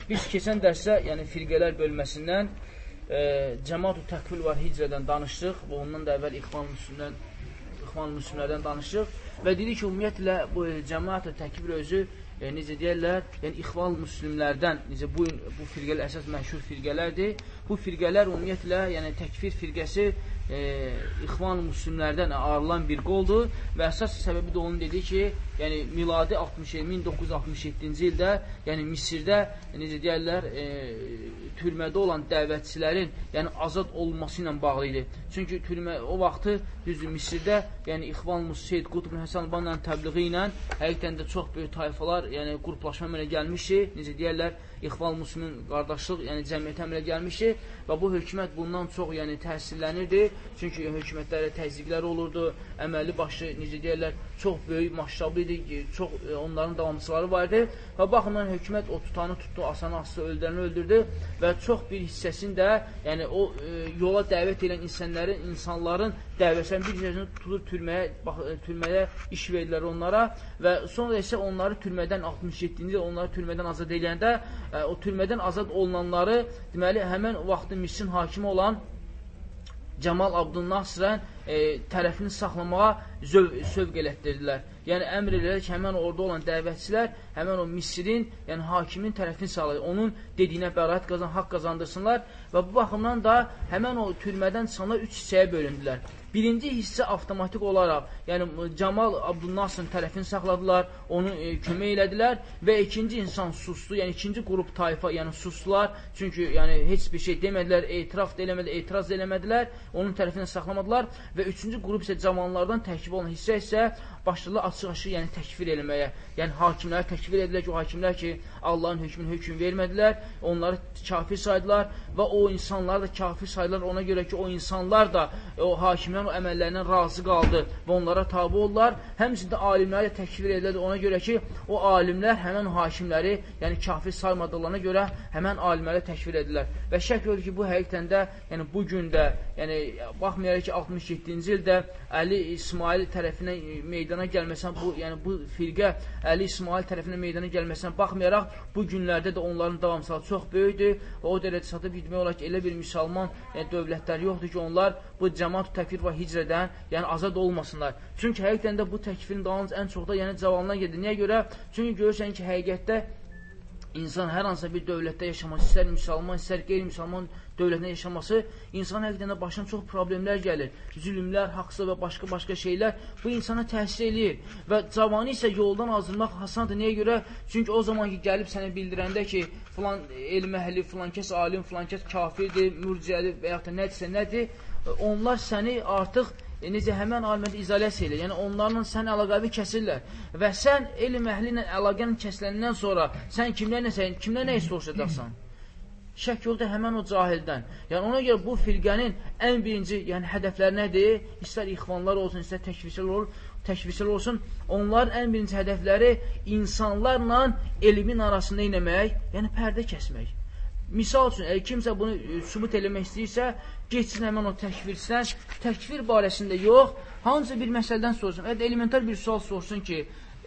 Biz keçən dərsə, yəni firqələr bölməsindən Cəmaat-ı Təkfir və Hicrədən danışdıq və ondan da əvvəl İxvan Müslüminlərdən danışdıq və dedik ki, ümumiyyətlə bu Cəmaat-ı Təkfir özü necə deyərlər, yəni İxvan Müslüminlərdən, necə bu firqələr əsas məşhur firqələrdir. Bu firqələr ümumiyyətlə, yəni təkfir firqəsi İxvan Müslüminlərdən ayrılan bir qoldur və əsas səbəbi də onun dediyi ki, yəni miladi 1967-ci ildə, yəni Misirdə, necə deyərlər, türmədə olan dəvətçilərin, yəni azad olunması ilə bağlı idi. Çünki o vaxtı düzdür Misirdə, yəni İxvan Seyyid Qutb Həsən Albanla təbliği ilə həqiqətən də çox böyük tayfalar, yəni qruplaşma əmələ gəlmişdi. Necə deyərlər, İxvan Müslümin qardaşlıq, yəni cəmiyyət əmələ gəlmişdi və bu hökumət bundan çox yəni təsirlənirdi. Çünki hökumətlərə təzyiqlər olurdu, əməli başı, necə deyərlər, çox böyük maşrablı idi, çox onların davamçıları vardı və baxımdan hökumət o tutanı tutdu, asanı asısı öldürəni öldürdü və çox bir hissəsini də, yəni o yola dəvət edən insanların dəvəsən bir hissəsini tutulur türməyə iş verdilər onlara və sonra isə onları türmədən 67-ci il onları türmədən azad edəndə o türmədən azad olunanları deməli həmən vaxtın Misirin hakimi olan Cəmal Abdülnasirən tərəfini saxlamağa sövq elətdirdilər. Yəni, əmr edilər ki, həmən orada olan dəvətçilər, həmən o Misirin, yəni hakimin tərəfini saxlayır. Onun dediyinə bəraət haqq qazandırsınlar və bu baxımdan da həmən o türmədən çıxanlar 3 hissəyə bölündülər. Birinci hissə avtomatik olaraq, yəni Cəmal Abdülnasirın tərəfini saxladılar, onu kömək elədilər və ikinci insan sustu, yəni ikinci qrup tayfa, yəni sustular, çünki yəni heç bir şey demədilər, etiraf da eləmədilər, etiraz da eləmədilər, onun tərəfini saxlamadılar və üçüncü qrup isə cavanlardan tərkib olan hissə isə başladılar açıq-açıq, yəni təkfir eləməyə, yəni hakimləri təkfir edilər ki, o hakimlər ki, Allahın hökm vermədilər, onları kafir saydılar və o insanları da kafir saydılar, ona görə ki, o insanlar da o hakimlərin o əməllərindən razı qaldı və onlara tabi oldular. Həmçində alimləri də təkfir edilər, ona görə ki, o alimlər həmən hakimləri, yəni kafir saymadıqlarına görə həmən alimləri təkfir edilər. Və şək olur ki, bu həqiqətən də, yəni bu gün də, yəni baxmayaraq ki, 67-ci ildə Əli İsmail tərəfindən meydana gəlməsən, yəni bu firqə Əli İsmail tərəfindən meydana gəlməsən baxmayaraq, bu günlərdə də onların davamçılığı çox böyükdür və o dərəcə satıb gitmək olar ki, elə bir müsəlman dövlətləri yoxdur ki, onlar bu Cəmaat-ı Təkfir və Hicrədən yəni azad olmasınlar. Çünki həqiqətən də bu təkfirin dalınca ən çox da yəni cavanlar gedir. Niyə görə? Çünki görürsən ki, həqiqətdə insan hər hansısa bir dövlətdə yaşaması, istər müsəlman, istər qeyri-müsəlman dövlətində yaşaması, insan həqiqətən də başına çox problemlər gəlir. Zülümlər, haqsız və başqa şeylər bu insana təsir eləyir. Və cavanı isə yoldan azdırmaq hasandır. Niyə görə? Çünki o zaman ki, gəlib sənə bildirəndə ki, filan elm əhli, filan kəs alim, filan kəs kafirdir, mürciyədir və yaxud da nədirsə nədir, onlar səni artıq necə həmən alimdə izolyasiya edir. Yəni, onlarla sən əlaqəvi kəsirlər. Və sən elm əhli ilə əlaqən kəsiləndən sonra sən kimlə nə soruşacaqsan? Şək yolda həmən o cahildən. Yəni, ona görə bu firqənin ən birinci hədəfləri nədir? İstər ixvanlar olsun, istər təkfirçilər olsun. Onların ən birinci hədəfləri insanlarla elmin arasında inəmək, yəni pərdə kəsmək. Misal üçün, kimsə bunu sübut eləmək istəyirsə, geçsin həmən o təkfirçidən, təkfir barəsində yox, hansısa bir məsələdən sorsun, elementar bir sual sorsun ki,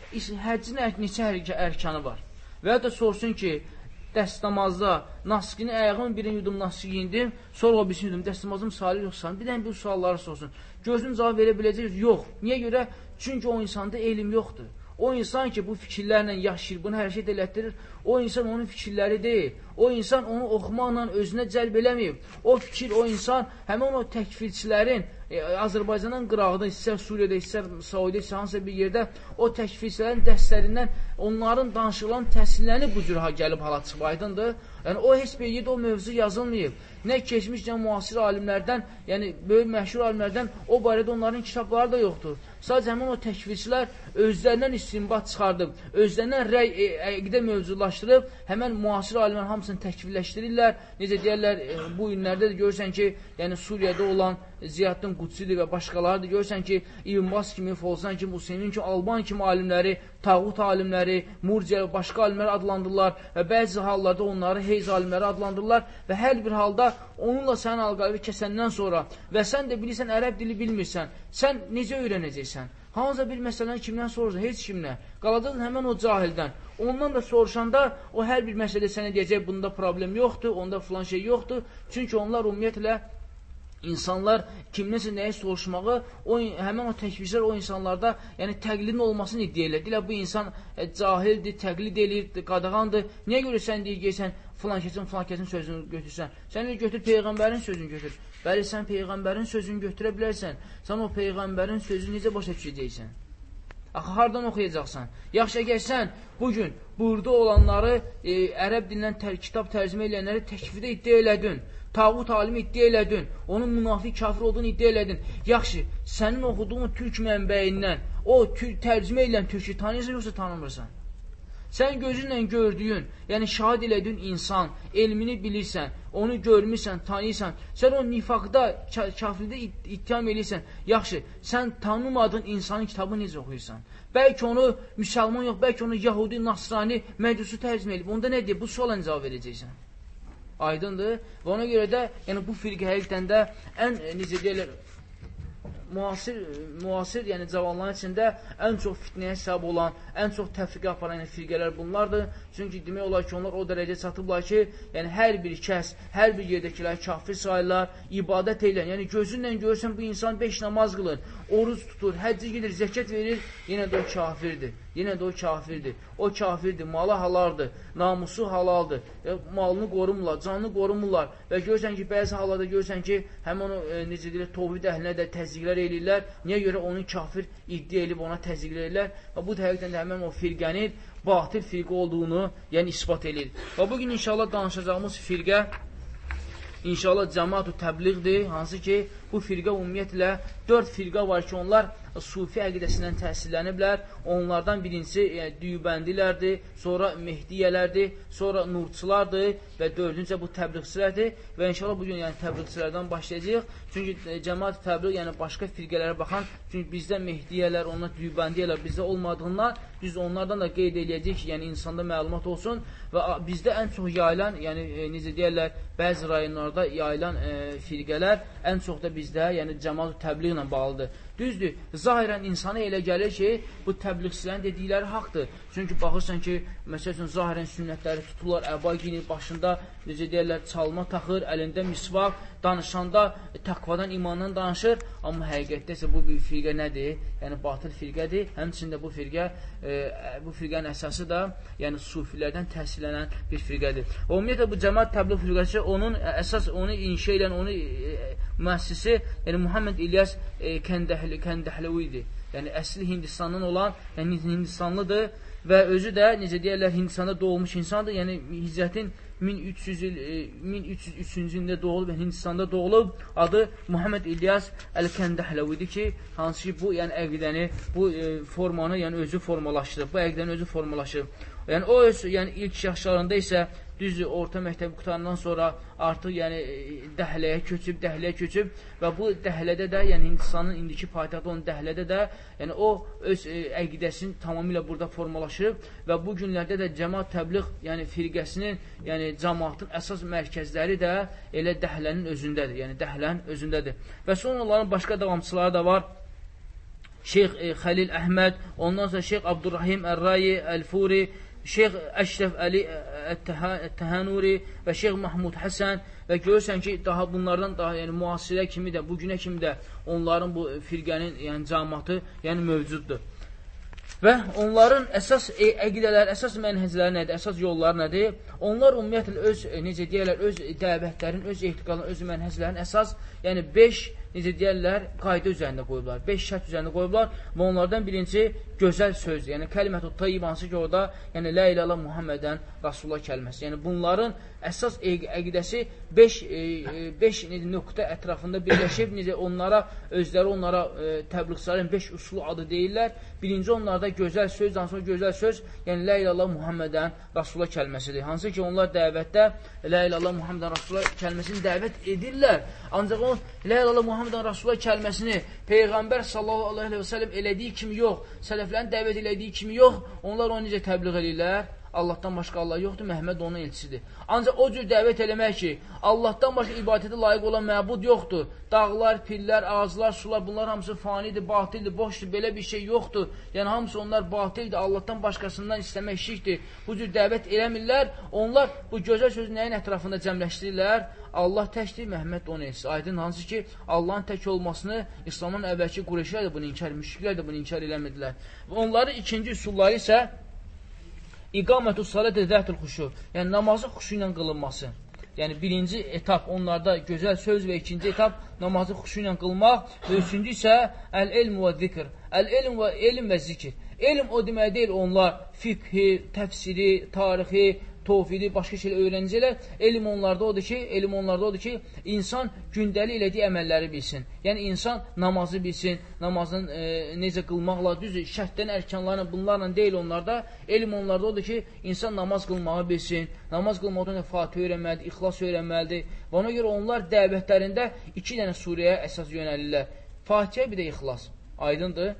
həccin neçə ərkanı var? Və ya da sorsun ki, dəstəmazda naskini, ayağımın birini yudum naskini giyindim, sonra o birisini yudum, dəstəmazım salih yoxsan, bir dənə bir sualları sorsun. Gözünün cavab verə biləcək? Yox. Niyə görə? Çünki o insanda elm yoxdur. O insan ki, bu fikirlərlə yaşayır, bunu hərəkət elətdirir, o insan onun fikirləri deyil. O insan onu oxumaqla özünə cəlb eləməyib. O fikir, o insan həmən o təkfirçilərin Azərbaycanın qırağında, istər Suriyada, istər Saudiya, istər hansısa bir yerdə o təkfirçilərin dəstlərindən onların danışıqlarının təsirlənib bu cür gəlib hala çıxıb, aydındır. Yəni, o heç bir yerdə o mövzu yazılmayıb. Nə keçmiş, nə müasir alimlərdən, yəni böyük məşhur alimlərdən o barədə onların kitabları da yoxdur. Sadəcə həmin o təkfirçilər özlərindən istinbat çıxardıb, özlərindən əqidə mövzulaşdırıb, həmən müasir alimlər hamısını təkfirləşdirirlər. Necə deyərlər, bu günlərdə də görürsən ki, yəni Suriyada olan Ziyaddin Qudsidir və başqaları da görürsən ki, İbn Baz kimi, Fozan kimi, Hüseymin kimi, Alban kimi alimləri, tağut alimləri, murciə və başqa alimləri adlandırırlar və bəzi hallarda onları heyz alimləri adlandırırlar və hər bir halda onunla sənin əlaqəni kəsəndən sonra və sən də bilirsən, ərəb dili bilmirsən, sən necə öyrənəcəksən? Hansısa bir məsələni kimdən sorursa, heç kimlə. Qalacaqsın həmən o cahildən. ondan da soruşanda, o hər bir məsələ sənə deyəcək, bunda problem yoxdur, onda filan şey yoxdur. Çünki onlar ümumiyyətlə, İnsanlar kimdənsə nəyi soruşmağı, həmən o təkvizlər o insanlarda yəni təqlidin olmasını iddia edir. Deyirlər, bu insan cahildir, təqlid edir, qadağandır. Niyə görə sən deyirsən, filan kəsin sözünü götürsən? Sən götür Peyğəmbərin sözünü götür. Bəli, sən Peyğəmbərin sözünü götürə bilərsən. Sən o Peyğəmbərin sözünü necə başa düşəcəksən? Axı, hardan oxuyacaqsan? Yaxşı, əgər sən bugün burada olanları ərəb dilindən kitab tərcümə edənləri təkvirdə iddia elədin, tağut alimi iddia elədin, onun münafiq kafir olduğunu iddia elədin. Yaxşı, sənin oxuduğun türk mənbəyindən o tərcümə edən türkü tanıyırsan, yoxsa tanımırsan? Sən gözünlə gördüyün, yəni şahid elədiyün insan, elmini bilirsən, onu görmürsən, tanıyırsan, sən o nifaqda, kafirdə ittiham edirsən, yaxşı, sən tanımadığın insanın kitabını necə oxuyursan? Bəlkə onu müsəlman yox, bəlkə onu Yahudi, Nasrani, Məcusi tərcümə edib, onda nə deyib? Bu suala cavab verəcəksən. Aydındır. Və ona görə də, yəni bu firqə həqiqətən də ən, necə deyirlər, müasir, yəni cavanların içində ən çox fitnəyə səbəb olan, ən çox təfriqə aparan firqələr bunlardır. Çünki demək olar ki, onlar o dərəcə çatıblar ki, yəni hər bir kəs, hər bir yerdəkilər kafir sayırlar, ibadət eylən. Yəni gözünlə görürsən, bu insan 5 namaz qılır, oruç tutur, həccə gedir, zəkat verir, yenə də o kafirdir. Yenə də o kafirdir. O kafirdir, malı halaldır, namusu halaldır, malını qorumurlar, canını qorumurlar və görürsən ki, bəzi hallarda görürsən ki, həm onu, necə deyirlər, tovhid əhlinə də təzyiqlər eləyirlər. Niyə görə onun kafir iddia edib ona təzyiqlər eləyirlər? Və bu da həqiqətən də həmən o firqənin batil firqə olduğunu, yəni ispat edir. Və bugün inşallah danışacağımız firqə İnşallah cəmaat-ı təbliğdir, hansı ki, bu firqə ümumiyyətlə 4 firqə var ki, onlar sufi əqidəsindən təsirləniblər. Onlardan birincisi düyübəndilərdir, sonra mehdiyələrdir, sonra nurçulardır və 4-cü bu təbliğçilərdir. Və inşallah bugün yəni təbliğçilərdən başlayacaq. Çünki cəmaat-ı təbliğ, yəni başqa firqələrə baxan, çünki bizdə mehdiyələr, onlar düyübəndiyələr bizdə olmadığından, biz onlardan da qeyd edəcəyik ki, yəni insanda məlumat olsun və bizdə ən çox yayılan, yəni necə deyərlər, bəzi rayonlarda yayılan firqələr ən çox da bizdə, yəni cəmaat-ı təbliğ ilə bağlıdır. Düzdür, zahirən insana elə gəlir ki, bu təbliğçilərin dedikləri haqdır. Çünki baxırsan ki, məsəl üçün, zahirən sünnətləri tuturlar, əba giyinir, başında, necə deyərlər, çalma taxır, əlində misvaq, danışanda təqvadan, imandan danışır. Amma həqiqətdə isə bu bir firqə nədir? Yəni, batıl firqədir. Həmçində bu firqənin əsası da, yəni, sufilərdən təhsillənən bir firqədir. Ümumiyyətlə, bu cəmaat təbliğ firqəsi, onun əsas, onu inşa edən, onu müəssisi, yəni, Muhammed İlyas Kəndəhləvidir. Yəni, əsli Hindistandan olan, yəni, Hindistanlıdır və özü də, necə deyərlər, Hindistanda doğulmuş insandır. Yəni, hicrətin 1303-cü ilində doğulub, Hindistanda doğulub, adı Muhammed İlyas Əl-Kəndəhləvidir ki, hansı ki, bu, yəni, əqidəni, bu formanı, yəni, özü formalaşdırıb, bu əqidəni özü formalaşdırıb. Yəni, o öz, yəni, ilk yaşlarında isə düzdür, orta məktəbi qutandan sonra artıq, yəni, dəhləyə köçüb və bu dəhlədə də, yəni, Hindistanın indiki paytaxtı olan dəhlədə də, yəni, o öz əqidəsini tamamilə burada formalaşıb və bu günlərdə də cəmaat təbliğ, yəni, firqəsinin, yəni, cəmaatın əsas mərkəzləri də elə dəhlənin özündədir, yəni, dəhlənin özündədir. Və sonra onların başqa davamçıları da var. Şeyx Xəlil Əhməd, ondan sonra Şeyx Abdurrahim Ər-Rayi Əl-Furi, Şeyx Əşrəf Əli Ət-Təhənuri və Şeyx Mahmud Həsən və görürsən ki, daha bunlardan daha, yəni müasirə kimi də, bugünə kimi də onların bu firqənin, yəni cəmaatı, yəni mövcuddur. Və onların əsas əqidələri, əsas mənhəcləri nədir, əsas yolları nədir? Onlar ümumiyyətlə öz, necə deyərlər, öz dəvətlərin, öz ehtiqalın, öz mənhəclərin əsas, yəni 5, necə deyərlər, qayda üzərində qoyublar, 5 şərt üzərində qoyublar və onlardan birinci gözəl söz, yəni kəlimət-ü tayyib, hansı ki, orada, yəni la ilaha Muhammedən Rasulullah kəlməsi. Yəni bunların əsas əqidəsi 5 nöqtə ətrafında birləşib, necə özləri onlara təbliğçilərin 5 usulu adı deyirlər. Birinci onlarda gözəl söz, hansı ki, gözəl söz, yəni la ilaha Muhammedən Rasulullah kəlməsidir. Hansı ki, onlar dəvətdə la ilaha Muhammedən Rasulullah kəlməsini dəvət edirlər. Ancaq o la ilaha Muhammedən Rasulullah kəlməsini Peyğəmbər sallallahu aleyhi və səlləm elədiyi kimi yox, sələflərin dəvət elədiyi kimi yox, onlar onu necə təbliğ edirlər? Allahdan başqa Allah yoxdur, Məhəmməd onun elçisidir. Ancaq o cür dəvət eləmək ki, Allahdan başqa ibadətə layiq olan məbud yoxdur. Dağlar, pillər, ağaclar, sular, bunlar hamısı fanidir, batildir, boşdur, belə bir şey yoxdur. Yəni, hamısı onlar batildir, Allahdan başqasından istəmək şirkdir. Bu cür dəvət eləmirlər. Onlar bu gözəl sözü nəyin ətrafında cəmləşdirirlər? Allah təkdir, Məhəmməd onun elçisi. Aydın hansı ki, Allahın tək olmasını İslamın əvvəlki Qureyşlər də bunu inkar, müşriklər də bunu inkar eləmirdilər. Onların ikinci üsulları isə İqamətü salətə zətül xuşu, yəni namazı xuşu ilə qılınması. Yəni birinci etap onlarda gözəl söz və ikinci etap namazı xuşu ilə qılmaq və üçüncü isə əl-elm və zikr. Əl-elm və elm və zikr. Elm o demək deyil, onlar fiqhi, təfsiri, tarixi, tovfidi, başqa şeylə öyrəncələr. Elm onlarda odur ki, insan gündəlik elədiyi əməlləri bilsin. Yəni, insan namazı bilsin, namazın necə qılmaqla, düzdür, şərtdən, ərkanlarla, bunlarla deyil onlarda. Elm onlarda odur ki, insan namaz qılmağı bilsin, namaz qılmaqdan Fatihə öyrənməlidir, İxlas öyrənməlidir. Və ona görə onlar dəvətlərində 2 dənə surəyə əsas yönəlirlər. Fatihə, bir də İxlas. Aydındır.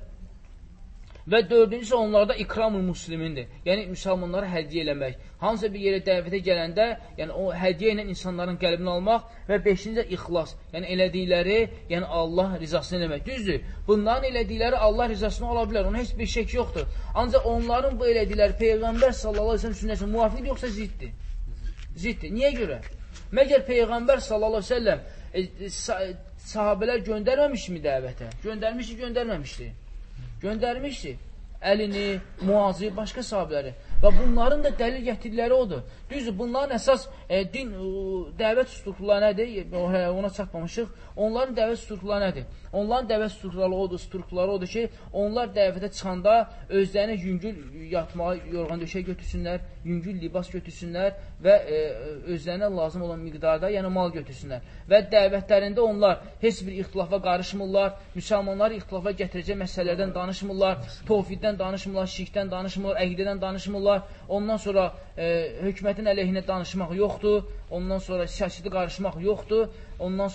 Və dördüncüsü onlarda ikramul muslimindir. Yəni, müsəlmanlara hədiyyə eləmək. Hansısa bir yerə dəvətə gələndə, yəni o hədiyyə ilə insanların qəlbini almaq və beşincə ixlas. Yəni, elədikləri, yəni Allah rizasını eləmək. Düzdür, bunların elədikləri Allah rizasını ola bilər. Ona heç bir şək yoxdur. Ancaq onların bu elədikləri Peyğəmbər sallallahu aleyhi ve sellem sünnəsinə müvafiqdir, yoxsa ziddir? Ziddir. Niyə görə? Məgər Peyğəmbər sallallahu aleyhi ve sellem sahabələr göndərməmişmi dəvətə? Göndərməmişdi. Göndərmişdi əlini, Muazı, başqa sahabələri. Və bunların da dəlil gətirdikləri odur. Düzdür, bunların əsas din dəvət strukturları nədir? Ona çatmamışıq. Onların dəvət strukturları nədir? Onların dəvət strukturları odur ki, onlar dəvətə çıxanda özlərinə yüngül yatmağa, yorğan döşək götürsünlər, yüngül libas götürsünlər və özlərinə lazım olan miqdarda, yəni mal götürsünlər. Və dəvətlərində onlar heç bir ixtilafa qarışmırlar, müsəlmanları ixtilafa gətirəcək məsələlərdən danışmırlar, tovhiddən danışmırlar, şirkdən danışmırlar, əqidədən danışmırlar. Ondan sonra hökumətin əleyhinə danışmaq yoxdur, ondan sonra siyasəti qarışmaq yoxdur, ondan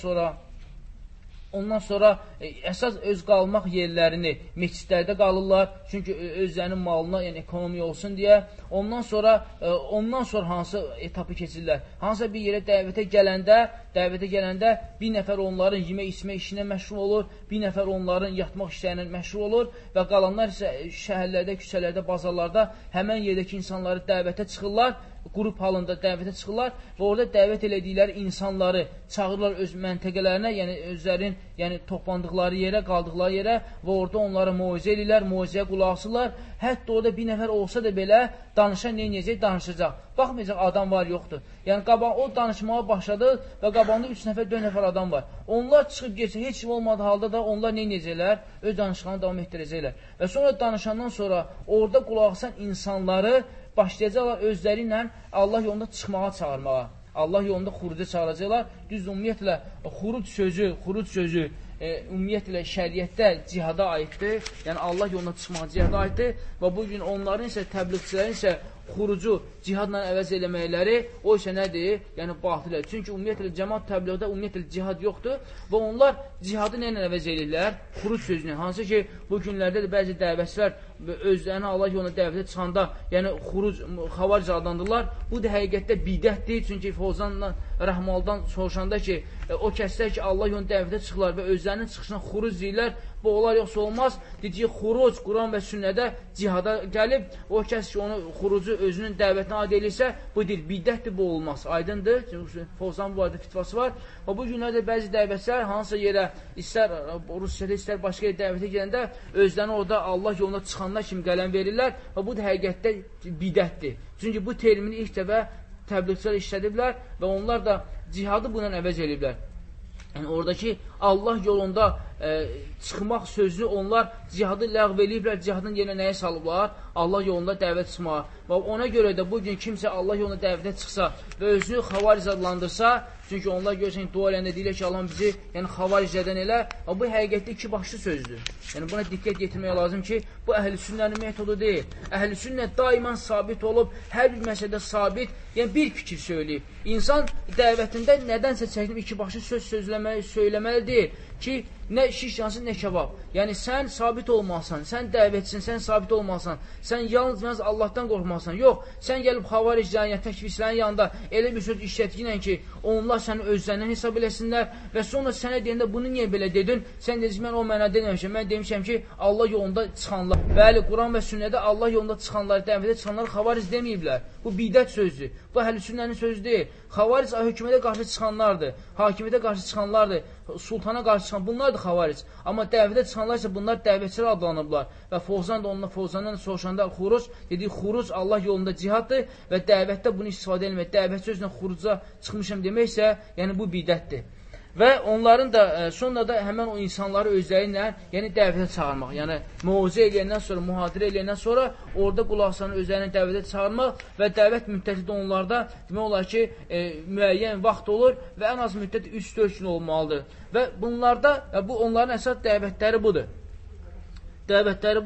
sonra əsas öz qalmaq yerlərini meçidlərdə qalırlar, çünki özlərinin malına, yəni ekonomiya olsun deyə. Ondan sonra hansı etapı keçirlər? Hansısa bir yerə dəvətə gələndə bir nəfər onların yemək içmək işinə məşğul olur, bir nəfər onların yatmaq işlərinə məşğul olur və qalanlar isə şəhərlərdə, küçələrdə, bazarlarda həmən yerdəki insanları dəvətə çıxırlar, qrup halında dəvətə çıxırlar və orada dəvət elədikləri insanları çağırırlar öz məntəqələrinə, yəni özlərin toplandıqları yerə, qaldıqları yerə və orada onları moizə edirlər, moizəyə qulaq asırlar. Hətta orada bir nəfər olsa da belə danışan neyəcək? Danışacaq. Baxmayacaq, adam var, yoxdur. Yəni, o danışmağa başladı və qabağında 3 nəfər, 4 nəfər adam var. Onlar çıxıb geçsə, heç kim olmadığı halda da onlar neyəcəklər? Öz danışqanı davam etdirəcəklər. Və sonra danışandan sonra orada qulaq asan insanları başlayacaqlar özləri ilə Allah yolunda çıxmağa çağırmağa. Allah yolunda xuruca çağıracaqlar. Düz ümumiyyətlə, xuruc sözü ümumiyyətlə şəriətdə cihada aiddir. Yəni, Allah yoluna çıxmağa cihada aiddir. Və bugün onların isə, təbliğçilərin isə xurucu cihadla əvəz eləməkləri, o isə nədir? Yəni, batılə. Çünki ümumiyyətlə, cəmaat təbliğdə ümumiyyətlə cihad yoxdur və onlar cihadı nə ilə əvəz eləyirlər? Xuruc sözünü. Hansı ki, bu günlərdə də bəzi dəvətçilər özlərini Allah yoluna dəvətə çıxanda, yəni xuruc, xavaric adlandırırlar. Bu da həqiqətdə bidətdir. Çünki Fozanla Rəhmaldan soruşanda ki, o kəslər ki, Allah yoluna dəvətə çıxırlar və özlərinin çıxışına xuruc deyirlər, bu olar yoxsa olmaz. Deyəcək, xuruc, Quran və sünnədə cihada gəlib, o kəs ki, onu xurucu özünün dəvətinə aid eləyirsə, bu deyil, bidətdir, bu olmaz. Aydındır. Çünki Fozan bu arada fitvası var. Və bu günlərdə bəzi dəvətçilər hansısa yerə, istər Rusiyada, istər başqa yerə dəvətə gələndə, özlərini orada Allah yoluna çıxanlar kimi qələm verirlər və bu da həqiqətdə bidətdir. Çünki bu termini ilk dəfə təbliğçilər işlədiblər və onlar da cihadı buna əvəz ediblər. Yəni, oradakı Allah yolunda çıxmaq sözünü onlar cihadı ləğv eləyiblər, cihadın yerinə nəyə salıblar? Allah yolunda dəvət çıxmağa. Və ona görə də bugün kimsə Allah yolunda dəvətə çıxsa və özünü xavaric adlandırsa, çünki onlar görürsən, dua eləyəndə deyirlər ki, Allah bizi xavaricədən elə, bu həqiqətdə iki başlı sözdür. Yəni, buna diqqət yetirmək lazım ki, bu əhl-i sünnənin metodu deyil. Əhl-i sünnə daimən sabit olub, hər bir məsələdə sabit, yəni bir fikir söyləyib. İnsan dəvətində nədənsə çəkinib iki başlı söz söyləməli deyil ki, nə şiş yansın, nə kebab. Yəni, sən sabit olmalısan, sən dəvətçisin, sən sabit olmalısan, sən yalnız Allahdan qorxmalısan. Yox, sən gəlib xavariclərin, təkvirçilərin yanında elə bir söz işlətginlə ki, onlar səni özlərindən hesab eləsinlər və sonra sənə deyəndə bunu niyə belə dedin? Sən deyəcək, mən o mənə deməmişəm. Mən demişəm ki, Allah yolunda çıxanlar. Bəli, Quran və sünnədə Allah yolunda çıxanlar, dəvətə çıxanlar xavaric deməyiblər. Bu bidət sözdür. Bu əhl-i-sünnənin sözü deyil. Xavaric hökumədə qarşı çıxanlardır, hakimiyyətə qarşı çıxanlardır, sultana qarşı çıxan, bunlardır xavaric. Amma dəvətə çıxanlar isə bunlar dəvətçilər adlanıblar. Və Fovzandan soruşanda xuruc, dedik, xuruc Allah yolunda cihaddır və dəvətdə bunu istifadə eləmək, dəvət sözlə xuruca çıxmışam demək isə, yəni bu bidətdir. Və onların da sonra da həmən o insanları özləri ilə, yəni dəvətə çağırmaq. Yəni mövzə eləyəndən sonra, mühadirə eləyəndən sonra orada qulaqsanı özlərini dəvətə çağırmaq və dəvət müddəti də onlarda demək olar ki, müəyyən vaxt olur və ən az müddət 3-4 gün olmalıdır. Və bunlarda, bu onların əsas dəvətləri budur. Dəvətləri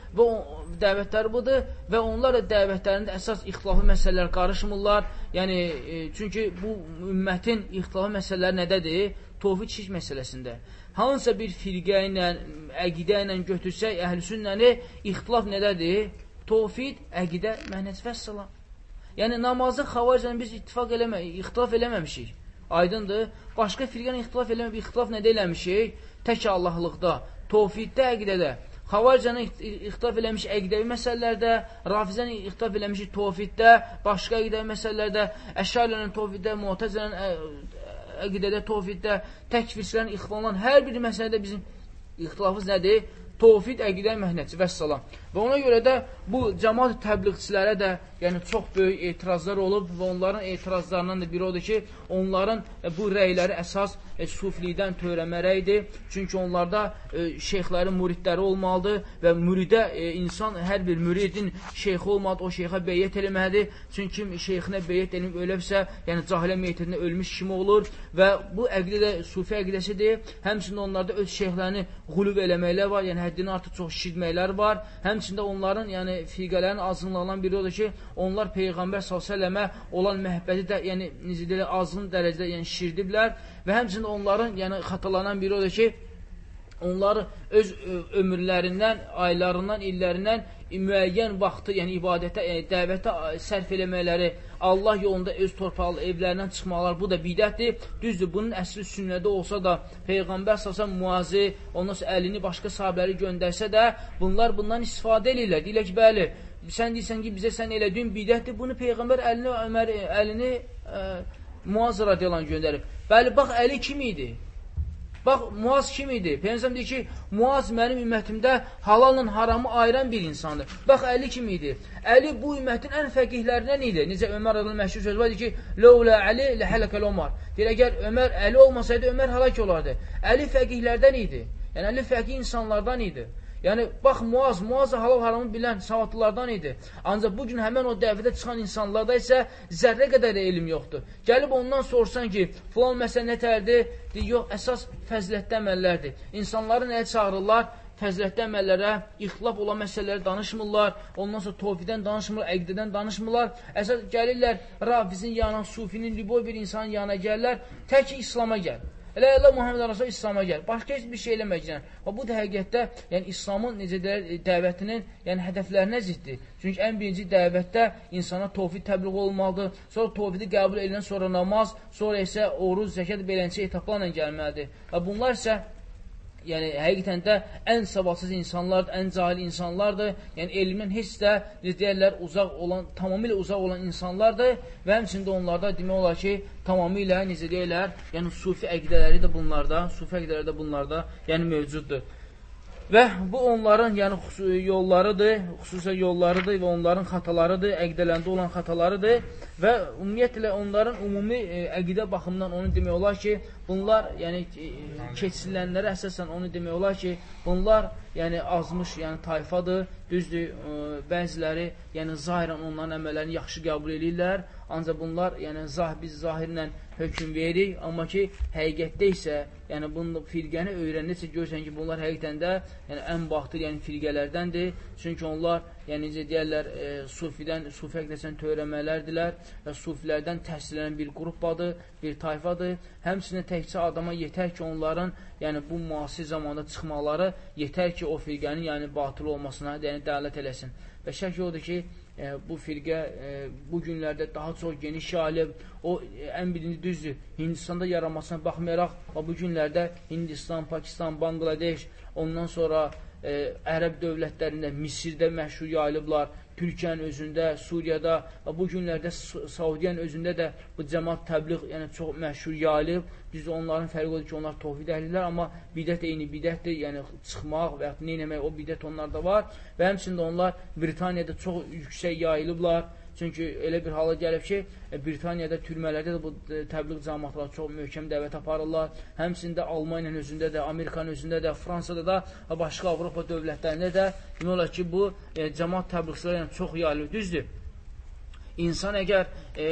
budur və onlar da dəvətlərində əsas ixtilaflı məsələlər qarışmırlar. Yəni, çünki bu ümmətin ixtilaflı məsələləri nədədir? Tovhid şirk məsələsində. Hansısa bir firqə ilə, əqidə ilə götürsək, əhl-i-sünnəni, ixtilaf nədədir? Tovhid, əqidə, mənəc və salam. Yəni, namazı xavariclə biz ixtilaf eləməmişik. Aydındır. Başqa firqə ilə ixtilaf nədə eləmişik? Tək Allahlıqda, tovhiddə, əqidədə. Xavaricəni ixtilaf eləmiş əqidəvi məsələlərdə, Rafizəni ixtilaf eləmiş tovhiddə, başqa əqidəvi məsələlərdə, Əşşarilərin tovhiddə, Mu'təzilələrin əqidədə, tovhiddə, təkfirçilərin ixtilaflanan hər bir məsələdə bizim ixtilafımız nədir? Tovhid, əqidə, məhnəci və salam. Və ona görə də bu cəmaat təbliğçilərə də yəni çox böyük etirazlar olub və onların etirazlarından da biri odur ki, onların bu rəyləri əsas suflidən törəmə rəydir. Çünki onlarda şeyxlərin müridləri olmalıdır və müridə insan, hər bir müridin şeyxi olmalıdır, o şeyxə beyyət eləməlidir. Çünki şeyxinə beyyət eləyib öləbsə, yəni cahilə meyyətində ölmüş kimi olur və bu əqidə də sufi əqidəsidir. Həmçində onlarda öz şeyxlərini qulub eləməklər var, yəni həddini artıq çox şişirtməklər var. Həmçində onların, yəni firqələrin azınlığından biri odur ki, onlar Peyğəmbər s.ə.və olan məhəbbəti də, yəni azğın dərəcədə yəni şişirdiblər və həmçində onların, yəni xatalanan biri odur ki, onları öz ömürlərindən, aylarından, illərindən müəyyən vaxtı, yəni ibadətə, dəvətə sərf eləməkləri, Allah yolunda öz torpaqlı evlərindən çıxmalar, bu da bidətdir. Düzdür, bunun əsli sünnədə olsa da, Peyğəmbər s.ə.v muazı, ondan sonra əlini başqa sahabələri göndərsə də, bunlar bundan istifadə edirlər. Deyirlər ki, bəli, sən deyirsən ki, bizə sən elədiyin bidətdir, bunu Peyğəmbər əlini Muaz radiyallahu göndərib. Bəli, bax, əli kim idi? Bax, Muaz kim idi? Peyğəmbər deyir ki, Muaz mənim ümmətimdə halalla haramı ayıran bir insandır. Bax, Əli kim idi? Əli bu ümmətin ən fəqihlərindən idi. Necə Ömər adlı məşhur söz var ki, Ləulə Əli ləhələkəl Ömər. Deyir, əgər Əli olmasaydı, Ömər həlak olardı. Əli fəqihlərdən idi. Yəni, Əli fəqih insanlardan idi. Yəni, bax, Muaz halal haramı bilən savadlılardan idi. Ancaq bugün həmən o dəvətə çıxan insanlarda isə zərrə qədər elm yoxdur. Gəlib ondan sorsan ki, filan məsələ nə tərdir? Deyir, yox, əsas fəzilətdə əməllərdir. İnsanları nəyə çağırırlar? Fəzilətdə əməllərə, ixtilaf olan məsələləri danışmırlar, ondan sonra tovhidən danışmırlar, əqdədən danışmırlar. Əsas gəlirlər, Rafizin yanına, Sufinin, liboy bir insanın yanına gəlirlər, tək İslama gəl. Elə Allah Muhammed Rasul İslam'a gəl. Başqa heç bir şey eləməyəcəklər. Və bu da həqiqətdə, yəni İslamın necə deyər, dəvətinin, yəni hədəflərinə ziddir. Çünki ən birinci dəvətdə insana tovhid təbliğ olmalıdır. Sonra tovhidi qəbul edilən sonra namaz, sonra isə oruz, zəkat beləncə etaplarla gəlməlidir. Və bunlar isə yəni həqiqətən də ən savadsız insanlardır, ən cahil insanlardır. Yəni elmdən heç də deyərlər tamamilə uzaq olan insanlardır və həmçində onlarda demək olar ki, tamamilə necə deyirlər, yəni sufi əqidələri də bunlarda, yəni mövcuddur. Və bu onların yəni yollarıdır, xüsusən yollarıdır və onların xatalarıdır, əqidələrində olan xatalarıdır və ümumiyyətlə onların ümumi əqidə baxımından onu demək olar ki, bunlar yəni keçirilənlərə əsasən onu demək olar ki, bunlar yəni azmış, yəni tayfadır, düzdür, bəziləri yəni zahirən onların əməllərini yaxşı qəbul edirlər, ancaq bunlar yəni biz zahirlə hökm veririk, amma ki, həqiqətdə isə yəni bunu firqəni öyrəndikcə görürsən ki, bunlar həqiqətən də yəni ən baxtır, yəni firqələrdəndir. Çünki onlar yəni necə deyərlər, sufi əqidəsindən törəmələrdilər və sufilərdən təhsilənən bir qruppadır, bir tayfadır. Həmçinin təkcə adama yetər ki, onların yəni bu müasir zamanda çıxmaları yetər ki, o firqənin yəni batıl olmasına yəni dəlalət eləsin. Və şək odur ki, bu firqə bu günlərdə daha çox geniş yayılıb. O ən birinci düzdür, Hindistanda yaranmasına baxmayaraq, bu günlərdə Hindistan, Pakistan, Bangladeş, ondan sonra Ərəb dövlətlərində, Misirdə məşhur yayılıblar, Türkiyənin özündə, Suriyada və bu günlərdə Saudiyyənin özündə də bu cəmaat təbliğ yəni çox məşhur yayılıb. Düzdür, onların fərqi odur ki, onlar tohvid əhlilər, amma bidət eyni bidətdir, yəni çıxmaq və yaxud neynəmək, o bidət onlarda var və həmçində onlar Britaniyada çox yüksək yayılıblar. Çünki elə bir hala gəlib ki, Britaniyada, türmələrdə də bu təbliğ cəmaatları çox möhkəm dəvət aparırlar. Həmçində Almaniyanın özündə də, Amerikanın özündə də, Fransada da, başqa Avropa dövlətlərində də demək olar ki, bu cəmaat təbliğçiləri yəni çox yayılır. Düzdür, insan əgər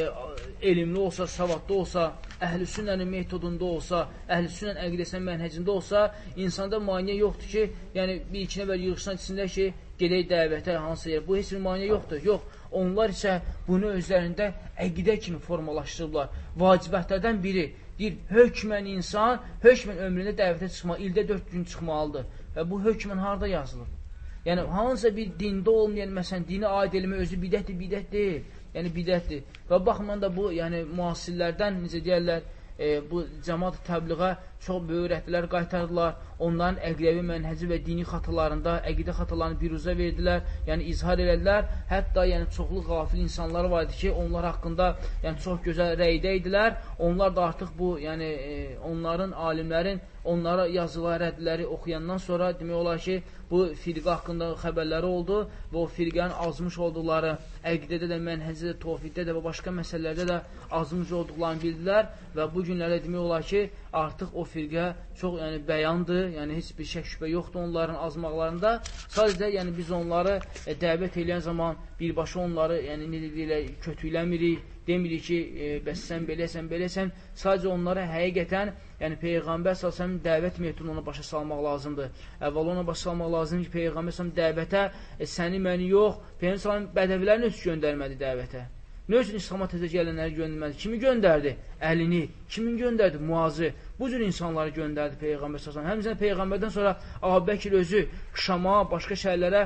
elmli olsa, savadlı olsa, əhl-i-sünnənin metodunda olsa, əhl-i-sünnənin əqidəsinin mənhəcində olsa, insanda maniyə yoxdur ki, yəni bir iki nəfər yığışdan içində ki, gedək dəvətə hansı yer. Bu heç bir maniyə yoxdur. Yox, onlar isə bunu özlərində əqidə kimi formalaşdırırlar. Vacibətlərdən biri, deyir, hökmən insan, hökmən ömründə dəvətə çıxmaq, ildə 4 gün çıxmalıdır. Və bu hökmən harada yazılır? Yəni, hansısa bir dində olmayan, məsələn, dini aid elmə özü bidət deyil. Yəni, bidətdir. Və baxımdan da bu, yəni, müasirlərdən, necə deyərlər, bu cəmaat təbliğə çox böyük rəhdlər qaytardılar. Onların əqləvi mənhəci və dini xatalarında, əqidə xatalarını biruzə verdilər, yəni izhar elədilər. Hətta yəni çoxlu qafil insanlar var idi ki, onlar haqqında yəni çox gözəl rəydə idilər. Onlar da artıq bu, yəni onların, alimlərin onlara yazılan rədləri oxuyandan sonra demək olar ki, bu firqə haqqında xəbərləri oldu və o firqənin azmış olduqları, əqidədə də, mənhəcdə də, tovhiddə də və başqa məsələlərdə də azmış olduqlarını bildilər və bu günlərdə demək olar ki, artıq o firqə çox yəni bəyandır, yəni heç bir şək şübhə yoxdur onların azmaqlarında. Sadəcə yəni biz onları dəvət edən zaman birbaşa onları yəni necə deyirlər, kötüləmirik, demirik ki, bəs sən beləsən. Sadəcə onlara həqiqətən yəni Peyğəmbər s.ə.v dəvət metodunu ona başa salmaq lazımdır. Əvvəl ona başa salmaq lazımdır ki, Peyğəmbər s.ə.v dəvətə səni, məni yox, Peyğəmbər s.ə.v bədəvilərini öz göndərmədi dəvətə. Nə üçün İslam'a təzə gələnləri göndərmədi? Kimi göndərdi? Əlini. Kimin göndərdi? Muazı. Bu cür insanları göndərdi Peyğəmbər s.ə.v. Həmçinin Peyğəmbərdən sonra Əbubəkir özü Şama, başqa şəhərlərə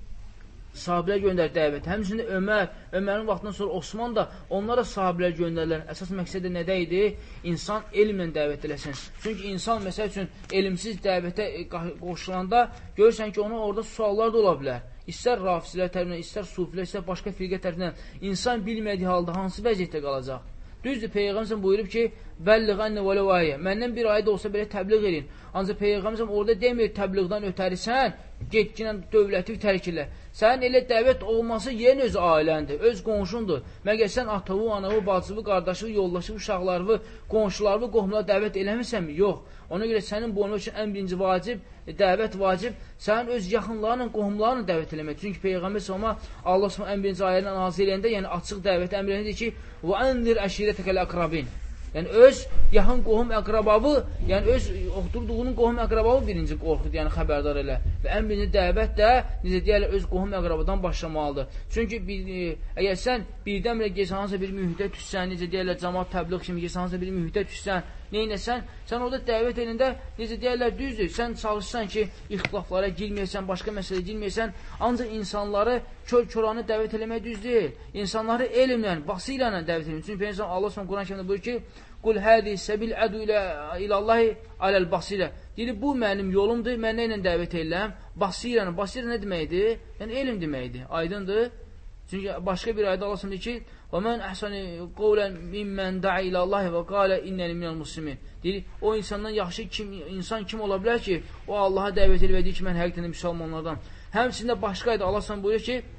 sahabilə göndərdi dəvət. Həmçinin Ömərin vaxtından sonra Osman da onlara sahabilə göndərdilər. Əsas məqsədə nədə idi? İnsan elmlə dəvət eləsin. Çünki insan, məsəl üçün, elmsiz dəvətə qoşulanda görürsən ki, ona orada suallar da ola bilər. İstər rafisilər tərəfindən, istər sufilər, istər başqa firqə tərəfindən. İnsan bilmədiyi halda hansı vəziyyətdə qalacaq? Düzdür, Peyğəmbər buyurub ki, bəlliğənni və ləvəyə. Məndən bir ayda olsa belə təbliğ edin. Ancaq Peyğəmbər orada demir, təbliğdən ötərisən, getginən dövləti tərk elə. Sənin elə dəvət olması yenə öz ailəndir, öz qonşundur. Məgər sən atavı, anavı, bacıvı, qardaşı, yoldaşı, uşaqlarını, qonşularını, qohumlara dəvət eləmirsənmi? Yox. Ona görə sənin boyunma üçün ən birinci vacib, dəvət vacib, sənin öz yaxınlarının, qohumlarını dəvət eləmək. Çünki Peyğəmbər s.ə.v Allah s.ə.v ən birinci ayədən nazil eləyəndə, yəni açıq dəvət əmrlənidir ki, وَاَنْذِرْ əşirətəkəl əqrabin. Yəni öz yaxın qohum əqrababı, yəni öz oxuturduğunun qohum əqrababı birinci qorxud, yəni xəbərdar elə. Və ən birinci dəvət də, necə deyərlər, öz qohum əqrabadan başlamalıdır. Çünki əgər sən birdən-birə gecə hansısa bir mühitə düşsən, necə deyərlər, cəmaat təbliğ kimi gecə hansısa bir mühitə düşsən, neynəsən, sən orada dəvət elində, necə deyərlər, düzdür, sən çalışsan ki, ixtilaflara girməyəsən, başqa məsələyə girməyəsən, ancaq insanları kör-köranı dəvət eləmək düz deyil. İnsanları elmlə, basıyla dəvət eləmək. Çünki Peyğəmbər Allah s.ə.v Quran kəmdə buyur ki, Qul hədi səbil ədu ilallahi aləl basirə. Deyir, bu mənim yolumdur, mən nə ilə dəvət eləm? Basirə nə deməkdir? Yəni, elm deməkdir. Aydındır. Çünki başqa bir ayda Allah s.ə.v deyir ki, وَمَنْ أَحْسَنِ قَوْلًا مِمَّنْ دَعَ إِلَى اللّٰهِ وَقَالَ إِنَّنِ مِنَ الْمُسْلِمِينَ. Deyir, o insandan yaxşı insan kim ola bilər ki, o Allaha dəvət edir ki, mən həqiqətən müsəlmanlardan. Həmçində başqa ayda Allah s.ə.v buyurur ki,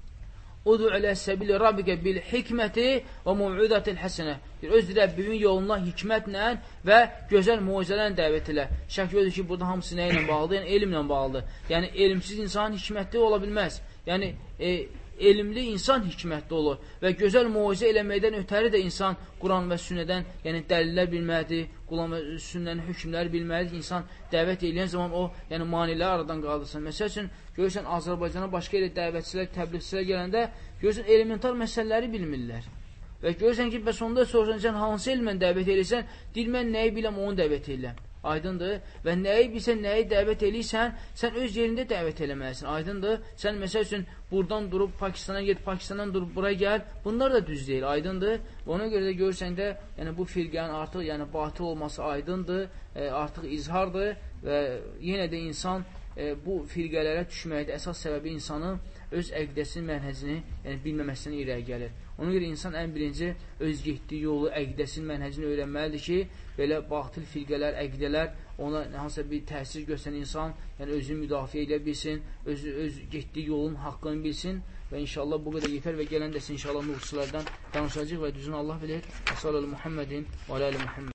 Udu ilə səbili rabbikə bil hikməti və mu'udətil həsənə. Öz Rəbbinin yoluna hikmətlə və gözəl mucizələrlə dəvət elə. Şək yoxdur ki, burada hamısı nə ilə bağlıdır? Yəni, elmlə bağlıdır. Yəni, elmsiz insan hikmətli ola bilməz. Yəni, elmli insan hikmətli olur və gözəl mucizə eləməkdən ötəri də insan Quran və sünnədən, yəni dəlillər bilməlidir, Quran və sünnənin hökmləri bilməlidir ki, insan dəvət edən zaman o, yəni manilər aradan qaldırsın. Məsəl üçün, görürsən, Azərbaycana başqa yerə dəvətçilər, təbliğçilər gələndə, görürsən, elementar məsələləri bilmirlər. Və görürsən ki, bəs onda soruşan, sən hansı elmən dəvət edirsən, deyir, mən nəyi biləm, onu dəvət edirəm. Aydındır. Və nəyi bilsən, nəyi dəvət edirsən, sən öz yerində dəvət eləməlisin. Aydındır. Sən, məsəl üçün, buradan durub, Pakistana get, Pakistandan durub, buraya gəl. Bunlar da düz deyil. Aydındır. Və ona görə də görürsən də, yəni, bu firqənin artıq, yəni, batıl olması aydındır, artıq izhardır və yenə də insan bu firqələrə düşməkdə əsas səbəbi insanın öz əqidəsinin mənhəcini, yəni bilməməsindən irəli gəlir. Ona görə insan ən birinci öz getdiyi yolu, əqidəsinin mənhəcini öyrənməlidir ki, belə batıl firqələr, əqidələr ona hansısa bir təsir göstərən insan, yəni özünü müdafiə edə bilsin, öz getdiyi yolun haqqını bilsin və inşallah bu qədər yetər və gələn dəsə inşallah nurçulardan danışacaq və düzünü Allah bilir. Sallallahu Muhammedin və aləli Muhammed.